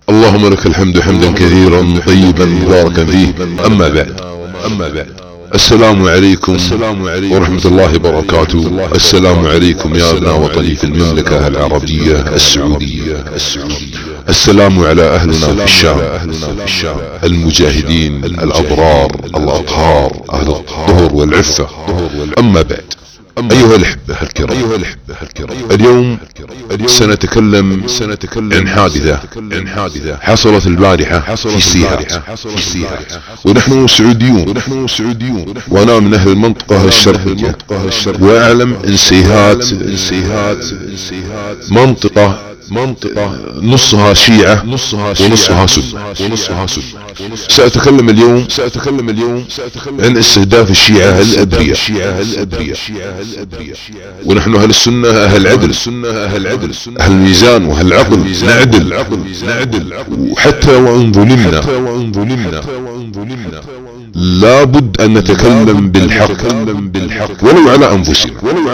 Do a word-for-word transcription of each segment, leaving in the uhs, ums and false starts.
اللهم لك الحمد حمدا كثيرا طيبا مباركا فيه. أما بعد أما بعد السلام عليكم ورحمة الله وبركاته. السلام عليكم يا ابناء وطني في المملكة العربية السعودية. السلام على أهلنا في الشام، المجاهدين الأبرار الأطهار أهل الطهر والعفة. أما بعد أيها الأحبة الكرام، اليوم سنتكلم عن حادثة حصلت البارحة في سيهات، ونحن سعوديون وأنا من أهل المنطقة الشرقية، وأعلم أن سيهات منطقة منطقة نصها شيعة ونصها سنة. سأتكلم اليوم سأتكلم اليوم عن استهداف الشيعة الأبرياء، ونحن أهل السنة أهل عدل، أهل الميزان وأهل العقل، نعدل نعدل وحتى وإن ظلمنا لابد أن نتكلم بالحق ولو على أنفسنا.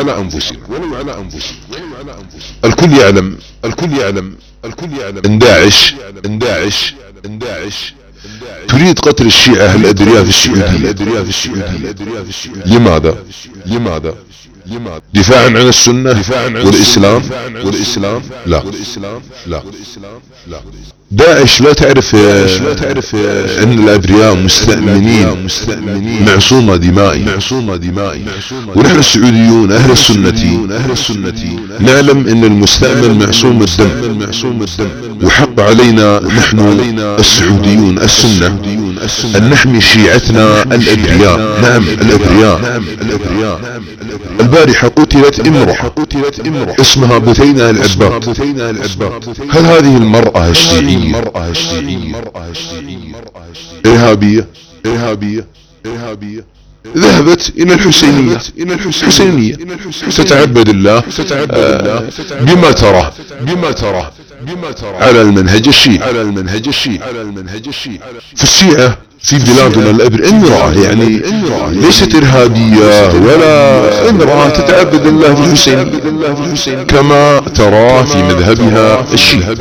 الكل يعلم الكل يعلم الكل يعلم ان داعش ان داعش ان داعش تريد قتل الشيعة الأدرياء في السعودية. لماذا؟ لماذا؟ دفاعا عن السنة والإسلام والإسلام لا لا لا داعش لا تعرف لا تعرف ان الابرياء مستأمنين معصومة دمائي معصومة دمائي ونحن السعوديون اهل السنة اهل السنة نعلم ان المستأمن معصوم الدم معصوم الدم، وحق علينا نحن السعوديون السنة ان نحمي شيعتنا الابرياء. نعم الابرياء. البارحة قتلت امرأة اسمها بثينة العباد. هل هذه المرأة الشيعية مرأة الشيعية إرهابية إرهابية إرهابية ذهبت إلى الحسينية إلى الحسينية تتعبد الله آه بما ترى بما ترى بما ترى على المنهج الشيعي على المنهج الشيعي على المنهج الشيعي. في الشيعة في بلادنا الأبر امرأة يعني ليست إرهابية ولا امرأة تتعبد الله في الحسين كما ترى في مذهبها الشيعي.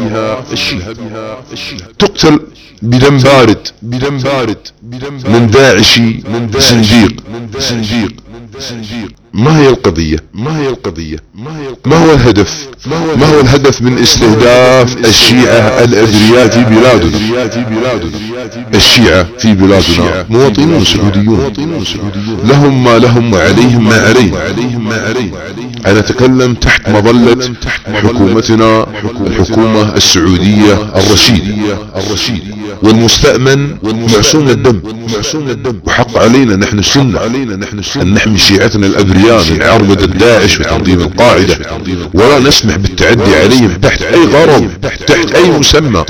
تقتل بدم بارد بدم بارد من داعشي زنديق زنديق زنديق. ما هي القضية؟ ما هي القضية؟ ما هو الهدف؟ ما هو الهدف من استهداف الشيعة الأبرياء في بلادنا؟ الشيعة في بلادنا مواطنون سعوديون لهم ما لهم وعليهم ما عليهم. أنا أتكلم تحت مظلة حكومتنا الحكومة السعودية الرشيدة والمستأمن معصوم الدم وحق علينا نحن السنة أن نحمي شيعتنا الأبرياء من عربدة داعش وتنظيم القاعدة، ولا نسمح بالتعدي عليهم تحت أي غرض تحت أي مسمى.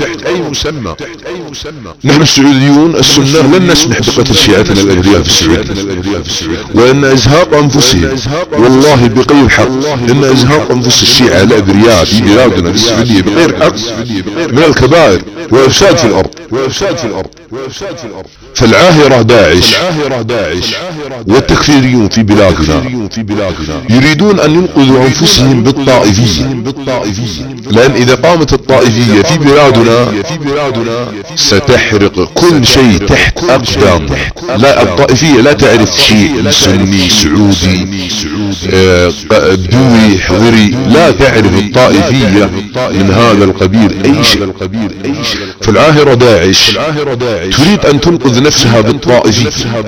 نحن السعوديون السنة لن نسمح بقتل شيعتنا الأبرياء في السعودية، وأن إزهاق أنفسهم والله بغير حق إن إزهاق أنفس الشيعة الأبرياء في بلادنا في السعودية بغير حق من الكبائر وإفساد في الأرض وإفساد في الأرض وإفساد في الأرض. فالعاهرة داعش والتكفيريون في بلادنا يريدون أن ينقذوا أنفسهم بالطائفية، لأن إذا قامت الطائفية في بلادنا ستحرق كل شيء تحت أقدام. لا الطائفية لا تعرف شيء سني سعودي بدوي حضري، لا تعرف الطائفية من هذا القبيل أي شيء. فالعاهرة داعش تريد أن تنقذ نفسها بالطائفية،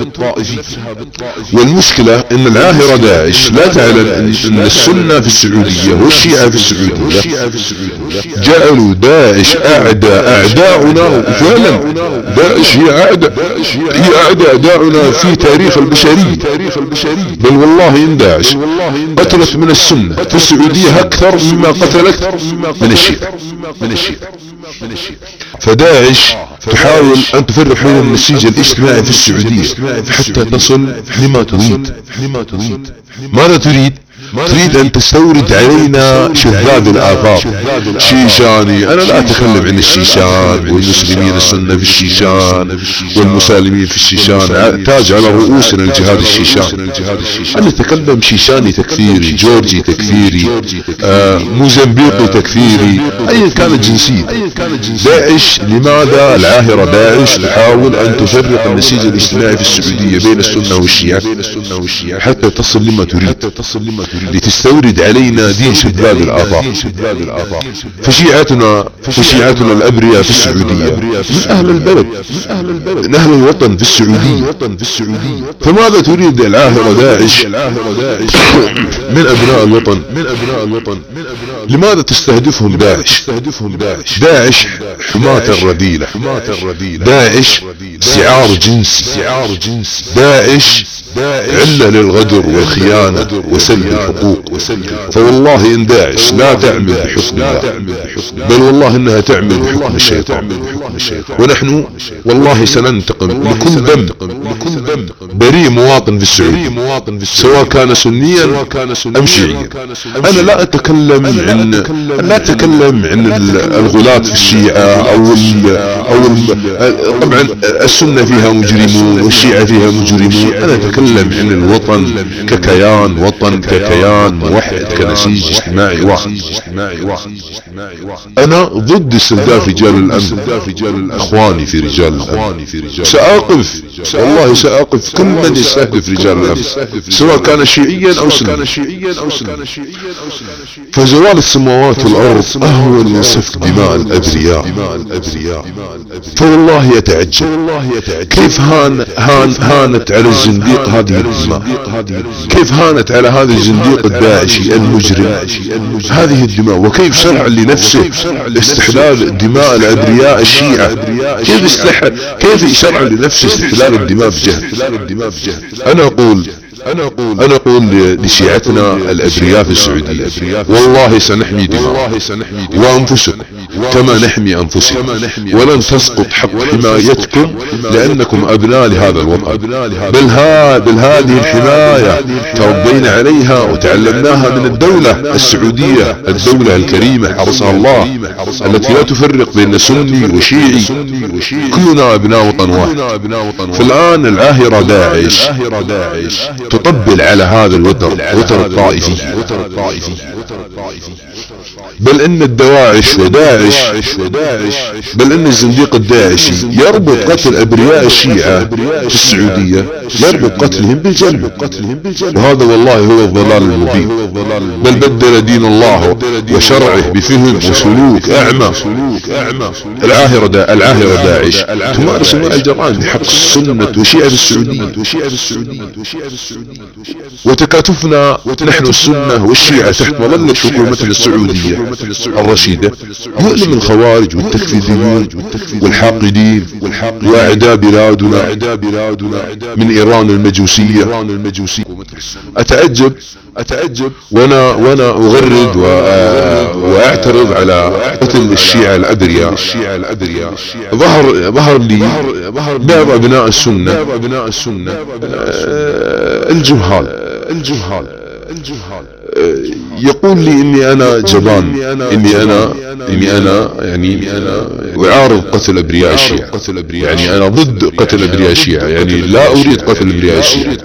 والمشكلة ان العاهرة داعش لا تعلم ان السنة في السعودية والشيعة في السعودية جعلوا داعش اعداء اعداؤنا. فعلا داعش هي اعداء هي اعداء اعداؤنا في تاريخ البشرية. بل والله ان داعش قتلت من السنة في السعودية اكثر مما قتلت من الشيعة من الشيعة من الشيعة. فداعش تحاول أن تفرق بين النسيج الاجتماعي في السعودية حتى تصل لما تريد. ماذا تريد؟ تريد ان تستورد علينا شذاذ الافاق شيشاني. انا لا اتكلم عن الشيشان والمسلمين السنة في الشيشان والمسالمين في الشيشان، تاج على رؤوسنا الجهاد الشيشان. انا اتكلم شيشاني تكفيري، جورجي تكفيري، آه موزمبيقي تكفيري، ايا كانت جنسيته. داعش لماذا العاهرة داعش تحاول ان تفرق النسيج الاجتماعي في السعودية بين السنة والشيعة حتى تصل لما تريد، لتستورد علينا دين شذاذ الآفاق. فشيعتنا فشيعتنا الأبرياء في السعودية من أهل البلد، من أهل الوطن في السعودية. فماذا تريد العاهرة داعش من أبناء الوطن؟ لماذا تستهدفهم داعش؟ داعش حماة الرذيلة، داعش سعار جنسي، داعش علة للغدر والخيانة وسلب الحقوق. فوالله إن داعش لا تعمل بحكم الله، بل والله إنها تعمل بحكم الشيطان. ونحن والله سننتقم لكل دم بريء مواطن في السعودية، سواء كان سنيا أم شيعيا. أنا لا أتكلم عن لا أتكلم عن الغلاة في الشيعة أو ال أو ال طبعا السنة فيها مجرمون والشيعة فيها مجرمون. أنا أتكلم عن الوطن ككيان، وطن ككيان موحد كنسيج اجتماعي واحد. أنا ضد استهداف رجال الأمن، إخواني في رجال الأمن. سأقف والله سأقف كل من يستهدف رجال الأمن سواء كان شيعيا أو سنيا. فزوال السماوات والأرض أهون من سفك دماء الأبرياء. فوالله يتعجب كيف هان هان هانت على الزنديق هذه الدماء، كيف هانت على هذا الزنديق الداعشي المجرم هذه الدماء، وكيف شرع لنفسه استحلال دماء الأبرياء الشيعة. كيف استحل كيف شرع لنفسه استحلال الدماء بجهل. أنا أقول أنا أقول أنا أقول لشيعتنا الأبرياء في السعودية والله سنحمي دماء وأنفسكم كما نحمي أنفسكم، ولن تسقط حق حمايتكم لأنكم أبناء لهذا الوطن. بل هذه الحماية تربينا عليها وتعلمناها من الدولة السعودية، الدولة الكريمة حرسها الله التي لا تفرق بين سني وشيعي، كلنا أبناء وطن واحد. فالآن العاهرة داعش تطبل على هذا الوتر، وتر الطائفي. بل ان الدواعش وداعش بل ان الزنديق الداعشي يربط قتل ابرياء الشيعة في السعودية، يربط قتلهم بالجنة، وهذا والله هو الضلال المبين. بل بدل دين الله وشرعه بفهم وسلوك اعمى. العاهرة دا العاهرة داعش تمارس انواع الجرائم بحق السنة وشيعة السعودية. وتكاتفنا نحن السنة والشيعة تحت مظلة حكومتنا السعودية الرشيدة يؤلم الخوارج والتكفيريون والحاقدين واعداء بلادنا من ايران المجوسية. اتعجب اتعجب وانا وانا اغرد واعترض على قتل الشيعة الابرياء. ظهر ظهر لي بعض ابناء السنة الجهال الجهال يقول لي اني انا جبان، اني انا اني انا يعني انا اعارض قتل ابرياء الشيعة، يعني انا ضد قتل ابرياء الشيعة، يعني لا اريد قتل ابرياء الشيعة.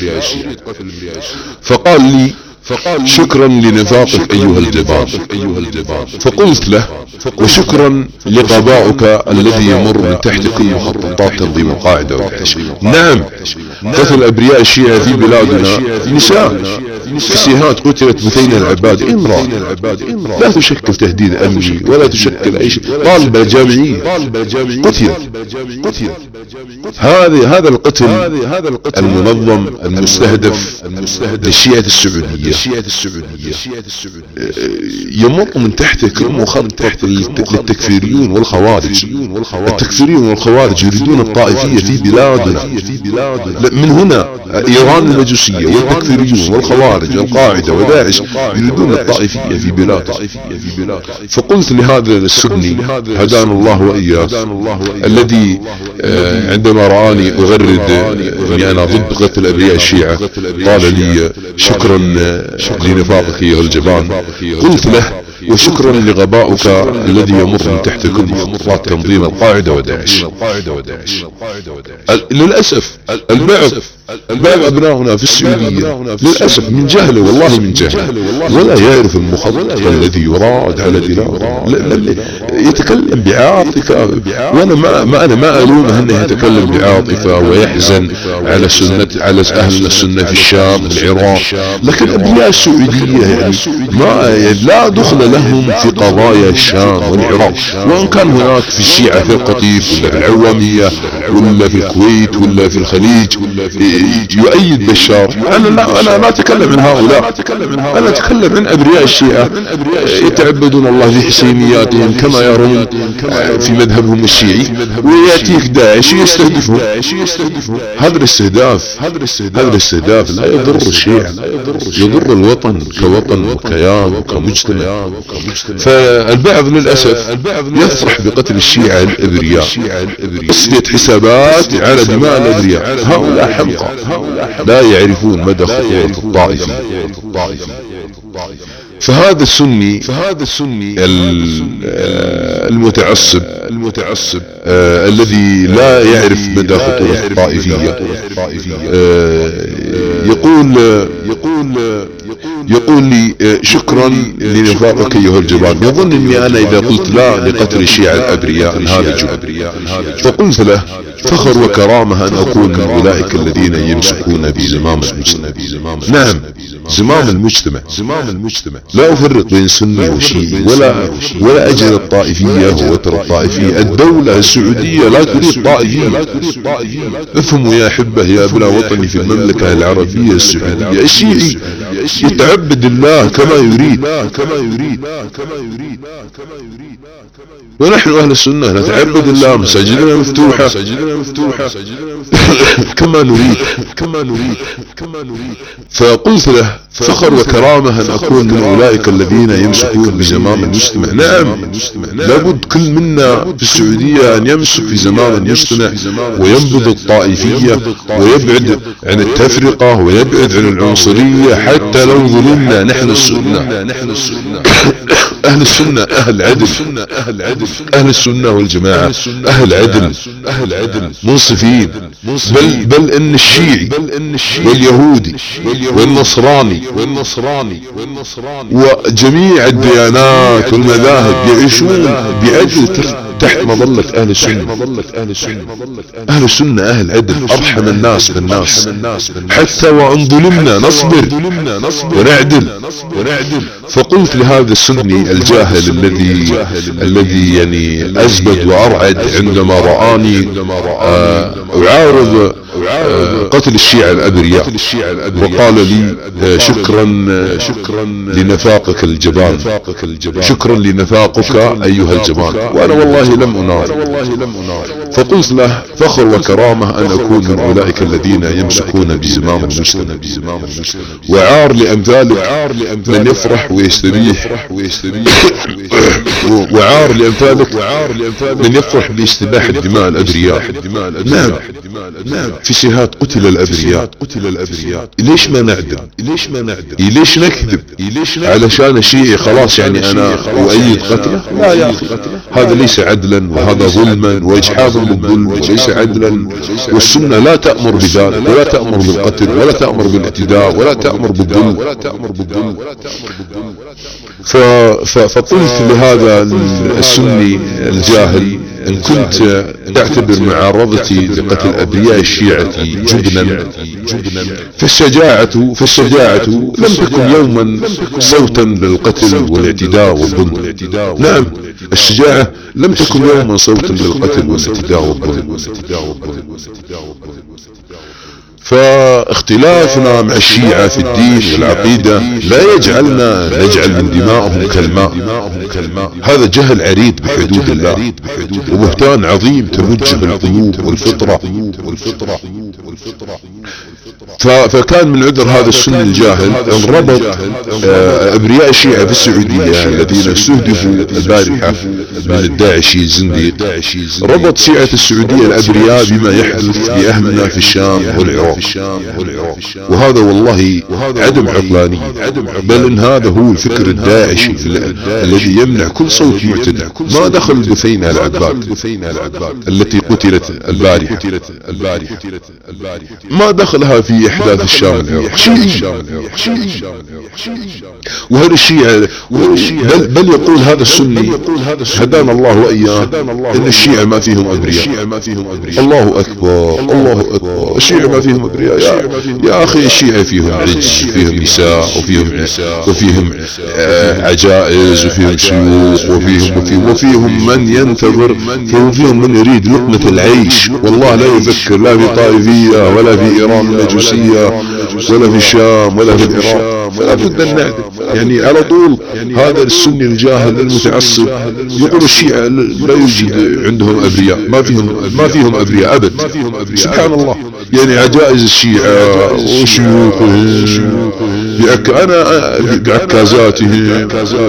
فقال لي فقال شكرا لنفاقك ايها الجبان. فقلت له وشكرا لقضاؤك الذي يمر من تحت كل مخططات تنظيم القاعدة والحشد. نعم قتل ابرياء الشيعة في بلادنا نساء، فسيهات قتلت مثيل العباد امرأة لا تشكل تهديد امني ولا تشكل اي شيء، طالبة جامعية قتلت. هذا هذا القتل المنظم المستهدف للشيعة السعودية يمر من تحت كل مخطط للتكفيريون والخوارج. التكفيريون والخوارج يريدون الطائفية في بلادنا. من هنا ايران المجوسية والتكفيريون والخوارج الخوارج القاعدة وداعش يريدون الطائفية في بلاد. فقلت لهذا السني هدانا الله وإياه الذي عندما رآني أغرد أني أنا ضد قتل أبرياء الشيعة قال لي شكرا لنفاقك يا الجبان. قلت له وشكرا لغباؤك الذي يمر من تحت كل خطوات تنظيم القاعدة وداعش. للأسف البعض بعض أبنائنا في السعودية للأسف من جهله والله من جهله ولا يعرف المخطط الذي يراد على بلاده. يتكلم بعاطفة وأنا ما, ما أنا ما ألومه أنه يتكلم بعاطفة ويحزن على سنة على أهل السنة في الشام والعراق، لكن أبناء السعودية يعني ما لا دخل لهم في قضايا الشام والعراق، وإن كان هناك في الشيعة في القطيف ولا في العوامية ولا في الكويت ولا في الخليج يؤيد بشار. أنا لا أنا لا أتكلم عن هؤلاء، أنا أتكلم عن أبرياء الشيعة يتعبدون الله في حسينياتهم كما يرون في مذهبهم الشيعي، ويأتيك داعش يستهدفهم. هذا الاستهداف هذا الاستهداف لا يضر الشيعة، يضر الوطن كوطن وكيان وكمجتمع. فالبعض للأسف يفرح بقتل الشيعة الأبرياء، تصفية حسابات على دماء الأبرياء. هؤلاء حمقى لا يعرفون مدى خطورة الطائفة. فهذا السني فهذا السني المتعصب المتعصب آه الذي لا يعرف مدى خطورة الطائفية آه يقول يقول يقول لي شكرا لنفاقك ايها الجبان. يظن اني انا اذا قلت لا لقتل الشيعة الابرياء ان هذا جبن، فقلت له فخر وكرامة ان اكون من اولئك الذين يمسكون بزمام المجتمع. نعم زمام المجتمع، زمام المجتمع لا افرق بين سني وشيعي ولا ولا اجل الطائفية ووتر الطائفية. الدولة السعودية لا تريد طائفية. افهموا يا احبة يا ابناء وطني في المملكة العربية السعودية، الشيعي يتعبد الله كما يريد كما يريد كما يريد كما يريد ونحن اهل السنة نتعبد الله، مساجدنا مفتوحة مفتوحة كما نريد كما نريد كما نريد. فقلت له فخر وكرامة ان اكون من اولئك الذين يمسكون بزمام المجتمع. نعم لابد كل منا في السعودية ان يمسك في زمام المجتمع وينبذ الطائفية ويبعد عن التفرقة ويبعد عن العنصرية. حتى لو ظلمنا نحن السنة اهل السنة اهل عدل، اهل السنة والجماعة اهل عدل اهل عدل منصفين. بل بل ان الشيعي واليهودي والنصراني والنصراني وجميع الديانات والمذاهب يعيشون بعدل تحت مظلة اهل السنة. اهل السنة اهل عدل، ارحم الناس بالناس. حتى وان ظلمنا نصبر ونعدل. فقلت لهذا السني الجاهل الذي الذي يعني ازبد وارعد عندما رآني اعارض قتل الشيعة الابرياء، وقال لي شكرا شكرا لنفاقك الجبان، شكرا لنفاقك ايها الجبان. وانا والله لم انار. فقلت له فخر وكرامة ان اكون من اولئك الذين يمسكون بزمام المجتمع، وعار لامثالك من يفرح ويستبيح، وعار لامثالك من يفرح باستباحة دماء الابرياء. نعم نعم في شهاد قتل الابرياء. ليش ما نعدل؟ ليش ما نعدل؟ ليش نكذب علشان الشيعي خلاص يعني انا اؤيد قتله؟ لا يا اخي هذا ليس عدلا، وهذا ظلما واجحافا للظلم، وليس عدلا. والسنة لا تأمر بذلك، ولا تأمر بالقتل، ولا تأمر بالاعتداء، ولا تأمر بالظلم. فقلت لهذا السني الجاهل ان كنت تعتبر معارضتي لقتل ابرياء الشيعة جبنا فالشجاعة فالشجاعة لم تكن يوما صوتا للقتل والاعتداء والظلم. نعم الشجاعة لم تكن يوما صوتا للقتل والاعتداء والظلم. فاختلافنا مع الشيعة في الدين والعقيدة لا يجعلنا نجعل من دمائهم كالماء. هذا جهل عريض بحدود الله، وبهتان عظيم تمجه القلوب والفطرة. فكان من عذر هذا السني الجاهل ان ربط ابرياء الشيعة في السعودية الذين استهدفوا البارحة من الداعشي الزنديق، ربط شيعة السعودية الابرياء بما يحدث باهلنا في الشام والعراق، وهذا والله عدم عقلانية، بل ان هذا هو الفكر الداعشي الذي يمنع كل صوت معتدل. ما دخل البثينة العباد التي قتلت البارحة، ما دخلها في احداث الشام والعراق شيعي، وهذا الشيعة بل, بل يقول هذا السني هدانا الله وإياه ان الشيعة ما فيهم ابرياء. الله اكبر الله اكبر، الشيعة ما فيهم ابرياء يا, يا اخي، الشيعة فيهم عز وفيهم نساء وفيهم وفيهم عجائز وفيهم شيوخ وفيهم وفيهم وفيهم من ينتظر، وفيهم من يريد لقمة العيش، والله لا يفكر لا في طائفية ولا في ايران المجوسية ولا في الشام ولا في العراق. فلا بد ان نعدل يعني على طول. هذا السني الجاهل المتعصب يقول الشيعة لا يوجد عندهم ابرياء، ما فيهم ما فيهم ابرياء ابد. سبحان الله، يعني عجائز الشيعة وشيوخهم بعك انا بعكازاتهم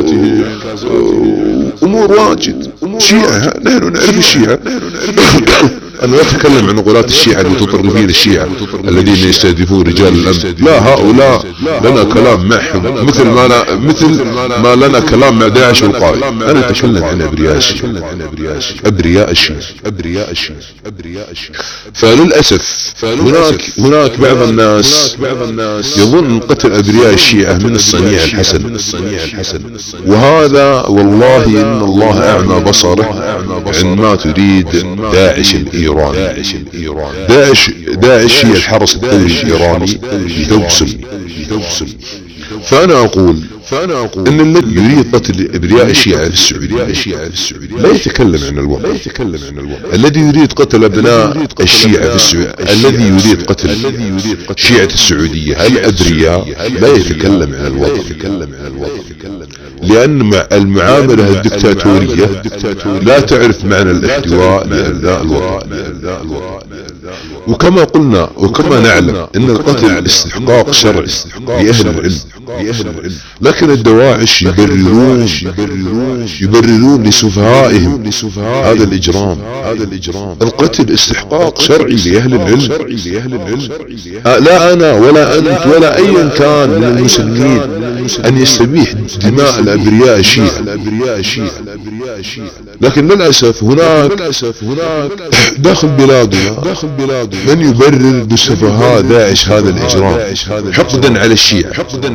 امور واجد. شيعة نحن نعرف الشيعة أنا لا أتكلم عن غلاة الشيعة المتطرفين الشيعة الذين يستهدفون رجال الأمن، لا، هؤلاء لنا كلام معهم مثل ما لا مثل ما لنا كلام مع داعش والقاعدة. أنا أتكلم عن أبرياء الشيعة، أبرياء الشيعة أبرياء الشيعة أبرياء الشيعة. فللأسف هناك هناك بعض الناس يظن قتل أبرياء الشيعة من الصنيع الحسن، وهذا والله إن الله أعمى بصره عندما تريد داعش الإيراني. داعش داعش هي الحرس الثوري الإيراني يتوسل. فأنا أقول فأنا أقول إن الذي يريد قتل أبرياء الشيعة في السعودية لا يتكلم عن الوضع. الذي يريد قتل أبناء الشيعة في السعودية، الذي يريد قتل شيعة السعودية الأبرياء لا يتكلم عن الوضع، لأن المعاملة الدكتاتورية لا تعرف معنى الاحتواء لأبناء الوطن. وكما قلنا وكما نعلم إن القتل استحقاق شرعي لأهل العلم، لكن الدواعش يبررون يبررون لسفهائهم هذا الإجرام. القتل استحقاق شرعي لأهل العلم. لا أنا ولا أنت ولا أي كان من المسلمين أن يستبيح دماء الأبرياء الشيعة، لكن للأسف هناك داخل بلادنا من يبرر بسفهاء داعش هذا الإجرام حقدا على الشيعة.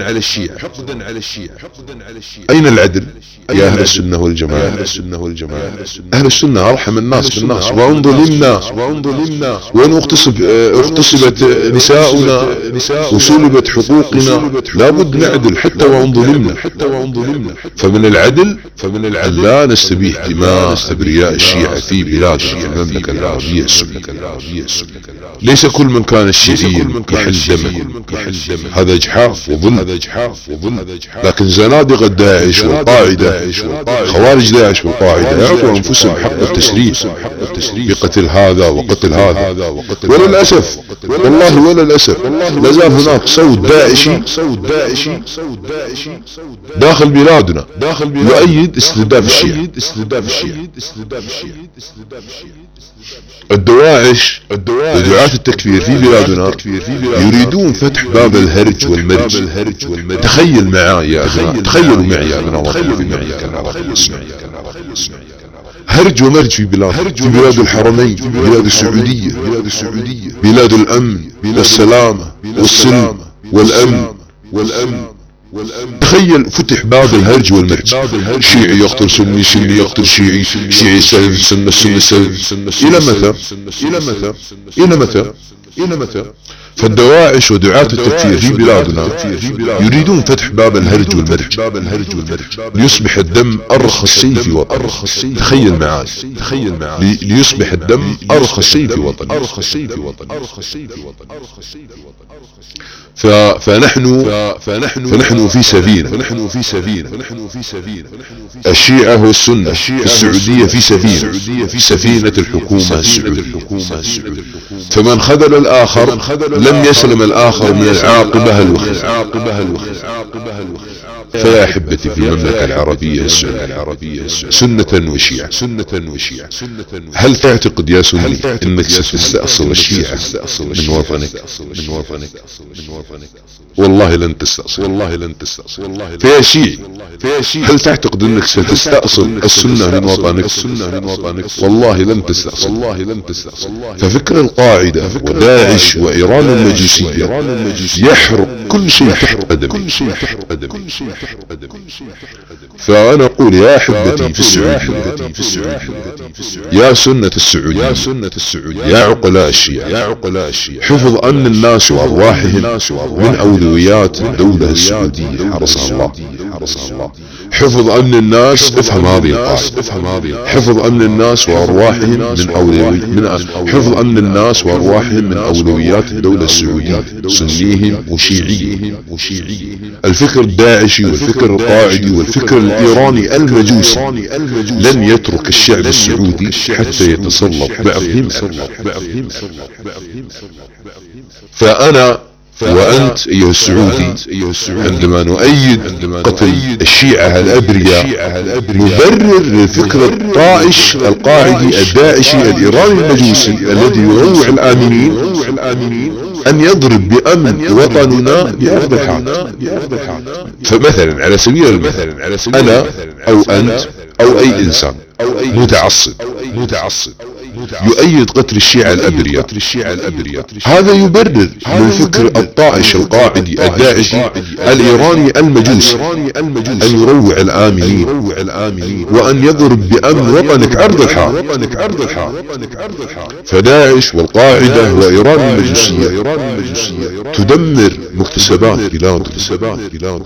أين العدل يا أهل السنة والجماعة؟ أهل السنة أرحم الناس بالناس، وإن ظلمنا وإن اغتصب اغتصبت نساؤنا وسلبت حقوقنا لابد نعدل حتى وإن ظلمنا. فمن العدل فمن العدل لا نستبيح دماء أبرياء الشيعة في بلاد المملكة العربية السعودية. ليس كل من كان الشيعي يحل دمه، هذا إجحاف وظلم. لكن زنادقة داعش والقاعدة، خوارج داعش والقاعدة يعطوا أنفسهم حق التشريف بقتل هذا وقتل هذا. وللأسف والله وللأسف لازال هناك صوت داعشي داخل بلادنا يؤيد استهداف الشيعة. الدواعش ودعاة التكفير في بلادنا يريدون فتح باب الهرج والمرج. تخيل معي يا أبناء، تخيلوا معي يا أبناء وطني في المملكة العربية السعودية، هرج ومرج في بلاد في بلاد الحرمين، في بلاد السعودية، بلاد الأمن والسلامة والسلم والأمن والأمن تخيل فتح باب الهرج والمرج، شيعي يقتل سني، سني يقتل شيعي، شيعي يستهدف سنة، سنة يستهدف. إلى متى؟ إلى متى؟ إلى متى؟ إلى متى؟ فالدواعش ودعاة التكفير في بلادنا يريدون فتح باب الهرج والمرج ليصبح الدم أرخص شيء في وطن. تخيل معي، تخيل معي ليصبح الدم أرخص شيء في وطن. فنحن فنحن في سفينة، فنحن في سفينة الشيعة والسنة في السعودية في سفينة، في سفينة الحكومة السعودية. فمن خذل الآخر لم يسلم الآخر من العاقبة الوخيمة. فيا أحبتي في المملكة العربية السعودية سنة وشيعة، هل تعتقد يا سني أنك ستستأصل الشيعة من وطنك؟ والله لن تستأصل. والله لن تستأصل. فيا شيعي، هل تعتقد أنك ستستأصل السنة من وطنك؟ والله لن تستأصل. والله لن تستأصل. ففكر القاعدة وداعش وإيران المجوسية يحرق كل شيء تحت قدمي. فأنا أقول يا أحبتي في السعودية، يا سنة السعودية، يا عقلاء الشيعة، حفظ أمن الناس وأرواحهم من أولويات الدولة السعودية حرسها الله. حفظ أمن الناس، افهم هذه القاعدة، حفظ أمن الناس وأرواحهم من أولويات من حفظ أمن الناس وأرواحهم من أولويات الدولة السعودية، سنيهم وشيعيهم. الفكر الداعشي والفكر القاعدي والفكر الإيراني المجوسي لن يترك الشعب السعودي حتى يتسلط بعضهم. فأنا وأنت أيها السعودي عندما نؤيد قتل الشيعة الأبرياء نبرر للفكر الطائش القاعدي الداعشي الإيراني المجوسي الذي يروع الآمنين أن يضرب بأمن وطننا بأرض الحال. فمثلا على سبيل المثل أنا أو أنت أو أي إنسان متعصب متعصب يؤيد قتل الشيعة الأبرياء، هذا يبرر للفكر الطائش القاعدي الداعشي الإيراني المجوسي أن يروع الآمنين وأن يضرب بأمن وطنك عرض الحال. فداعش والقاعدة وإيران المجوسية تدمر مكتسبات بلادهم،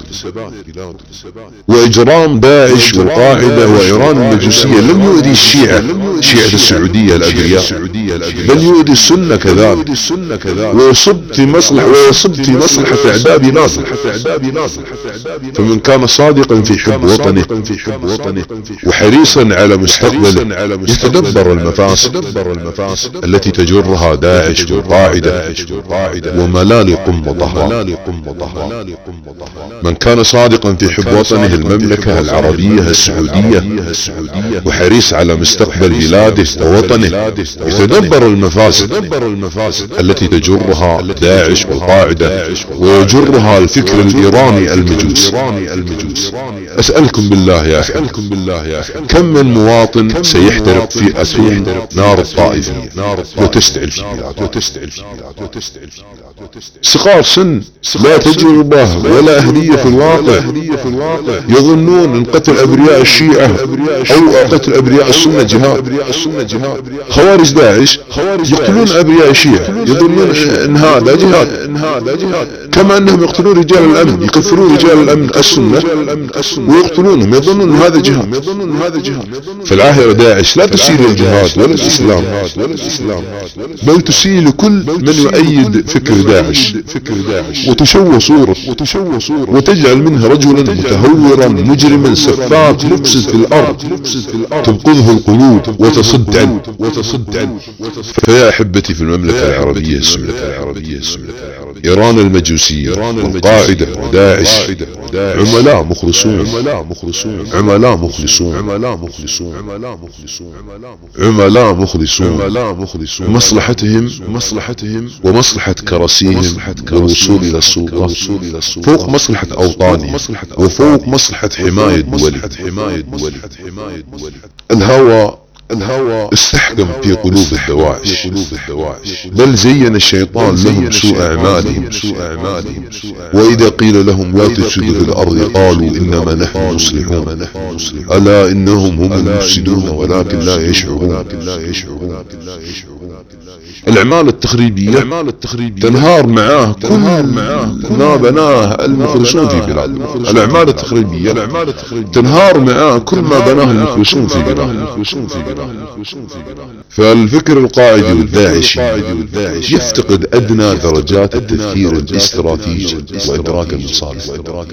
وإجرام داعش والقاعدة وإيران المجوسية لم يؤذي الشيعة شيعة السعودية الأبرياء، بل يؤذي السنة كذلك، ويصب في مصلحة ويصب في مصلحة أعداء ناصر. فمن كان صادقا في حب وطنه وحريصا على مستقبله يتدبر المفاسد التي تجرها داعش والقاعدة وملال قم ظهرها. من كان صادقا في حب وطنه المملكة العربية السعودية وحريص على مستقبل بلاده ووطنه يتدبر المفاسد التي تجرها داعش والقاعدة ويجرها الفكر الإيراني المجوس. أسألكم بالله يا أخي، كم من مواطن سيحترق في أتون نار الطائفية وتستعل في بلاده؟ صغار سن لا تجربة ولا أهلية في الواقع يظنون أن قتل أبرياء الشيعة أو قتل أبرياء السنة جهاد. خوارج داعش يقتلون أبرياء الشيعة يظنون أن هذا جهاد، كما أنهم يقتلون رجال الأمن، يكفرون رجال الأمن السنة ويقتلونهم يظنون أن هذا جهاد. فالعاهرة داعش لا تسيء للجهاد ولا الإسلام، بل تسيء لكل من يؤيد فكر داعش وتشوه صورة وتجعل منه رجلا متهورا مجرما سفاك مفسد في الأرض تنقذه القلوب وتصد عنه. فيا أحبتي في المملكة العربية السعودية إيران المجوسية والقاعدة وداعش عملاء مخلصون، عملاء مخلصون، عملاء مخلصون مصلحتهم مصلحتهم ومصلحة كراسيهم والوصول إلى السلطة فوق مصلحة أوطانهم وفوق مصلحة حماية دولهم. الهوى الهوى استحكم في قلوب الدواعش، بل زين الشيطان لهم سوء أعمالهم، وإذا قيل لهم لا تفسدوا في الأرض قالوا إنما نحن مصلحون، ألا إنهم هم المفسدون ولكن لا يشعرون. الأعمال التخريبية تنهار معاه كل ما بناه المخلصون في بلاد. الأعمال التخريبية تنهار معاه كل ما بناه المخلصون في بلاد. فالفكر القاعدي والداعشي يفتقد أدنى درجات التفكير الاستراتيجي وإدراك المصالح.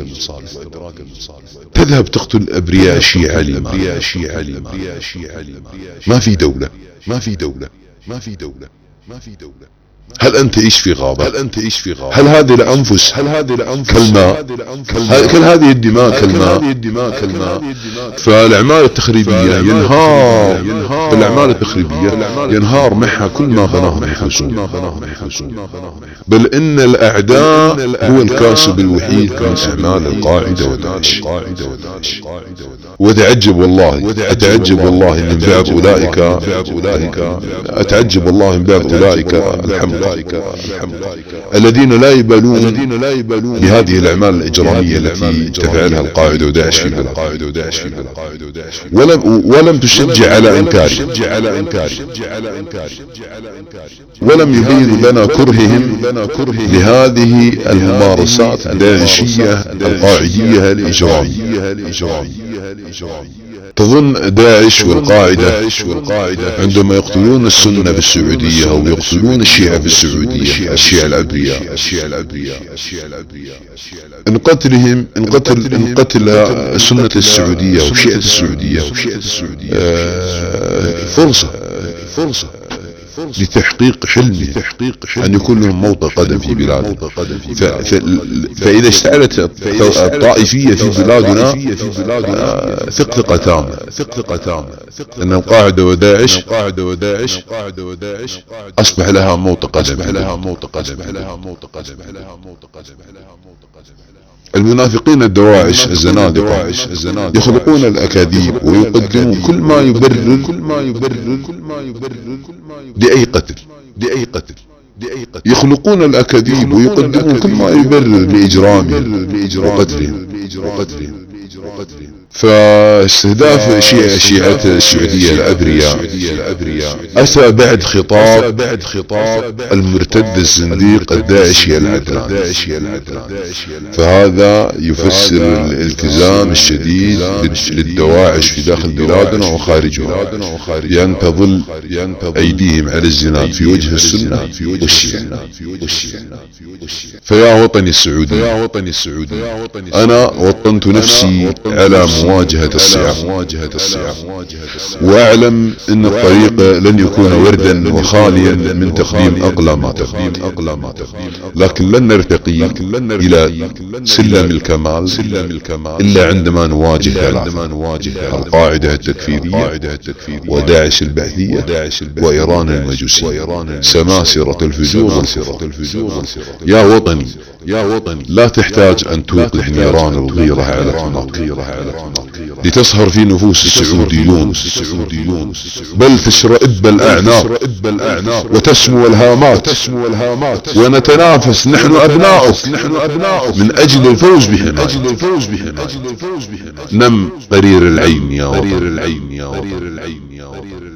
تذهب تقتل أبرياء الشيعة ما في دولة، ما في دولة، ما في دولة، ما في دولة. هل أنت تعيش في غابة؟ هل أنت تعيش في غابة؟ هل هذه الأنفس هل هذه الأنفس كالماء؟ هل هذه الدماء كالماء؟ فالأعمال التخريبية ينهار بالأعمال التخريبية ينهار معها كل ما بناه النفوسون. بل إن الأعداء هو الكاسب الوحيد من أعمال القاعدة وداعش. وأتعجب والله أتعجب والله من بعض أولئك أتعجب والله من بعض أولئك الحمقى الذين لا يبالون بهذه الأعمال الإجرامية التي تفعلها القاعدة وداعش في البلاد، ولم ولم تشجع على إنكاره، ولم يبين لنا كرههم لهذه الممارسات الداعشية القاعدية الإجرامية. تظن داعش والقاعدة عندما يقتلون السنة في السعودية أو يقتلون الشيعة في السعودية الشيعة الأبرياء إن قتلهم إن قتل إن قتل سنة السعودية وشيعة السعودية فرصة فرصة لتحقيق حلمي أن يكون لهم موطئ قدم في بلادنا. فإذا اشتعلت الطائفية في بلادنا ثق ثقة تامة أن القاعدة وداعش أصبح لها موطئ قدم. المنافقين الدواعش الزنادقة يخلقون الأكاذيب ويقدمون كل ما يبرر لأي قتل يخلقون الأكاذيب ويقدمون كل ما يبرر لإجرامهم وقتلهم. فاستهداف شيعة شيعة السعودية الأبرياء أتى بعد خطاب المرتد الزنديق الداعشي العدنان. فهذا يفسر الالتزام الشديد للدواعش في داخل بلادنا وخارجها، لأن تظل أيديهم على الزناد في وجه السنة والشيعة. فيا وطني السعودي، أنا وطنت نفسي على مواجهة الصعاب، وأعلم أن الطريق لن يكون وردا وخاليا من تقديم أقلى ما تقديم، لكن لن نرتقي إلى سلم الكمال إلا عندما نواجه القاعدة التكفيرية وداعش البعثية وإيران المجوسية سماسرة الفجور. يا وطني لا تحتاج أن توقف نيران الغيرة على النار لتسهر في نفوس السعوديون، بل تشرئب الأعناق وتسمو الهامات ونتنافس نحن أبناؤك من أجل الفوز بهم. نم قرير العين يا وطن.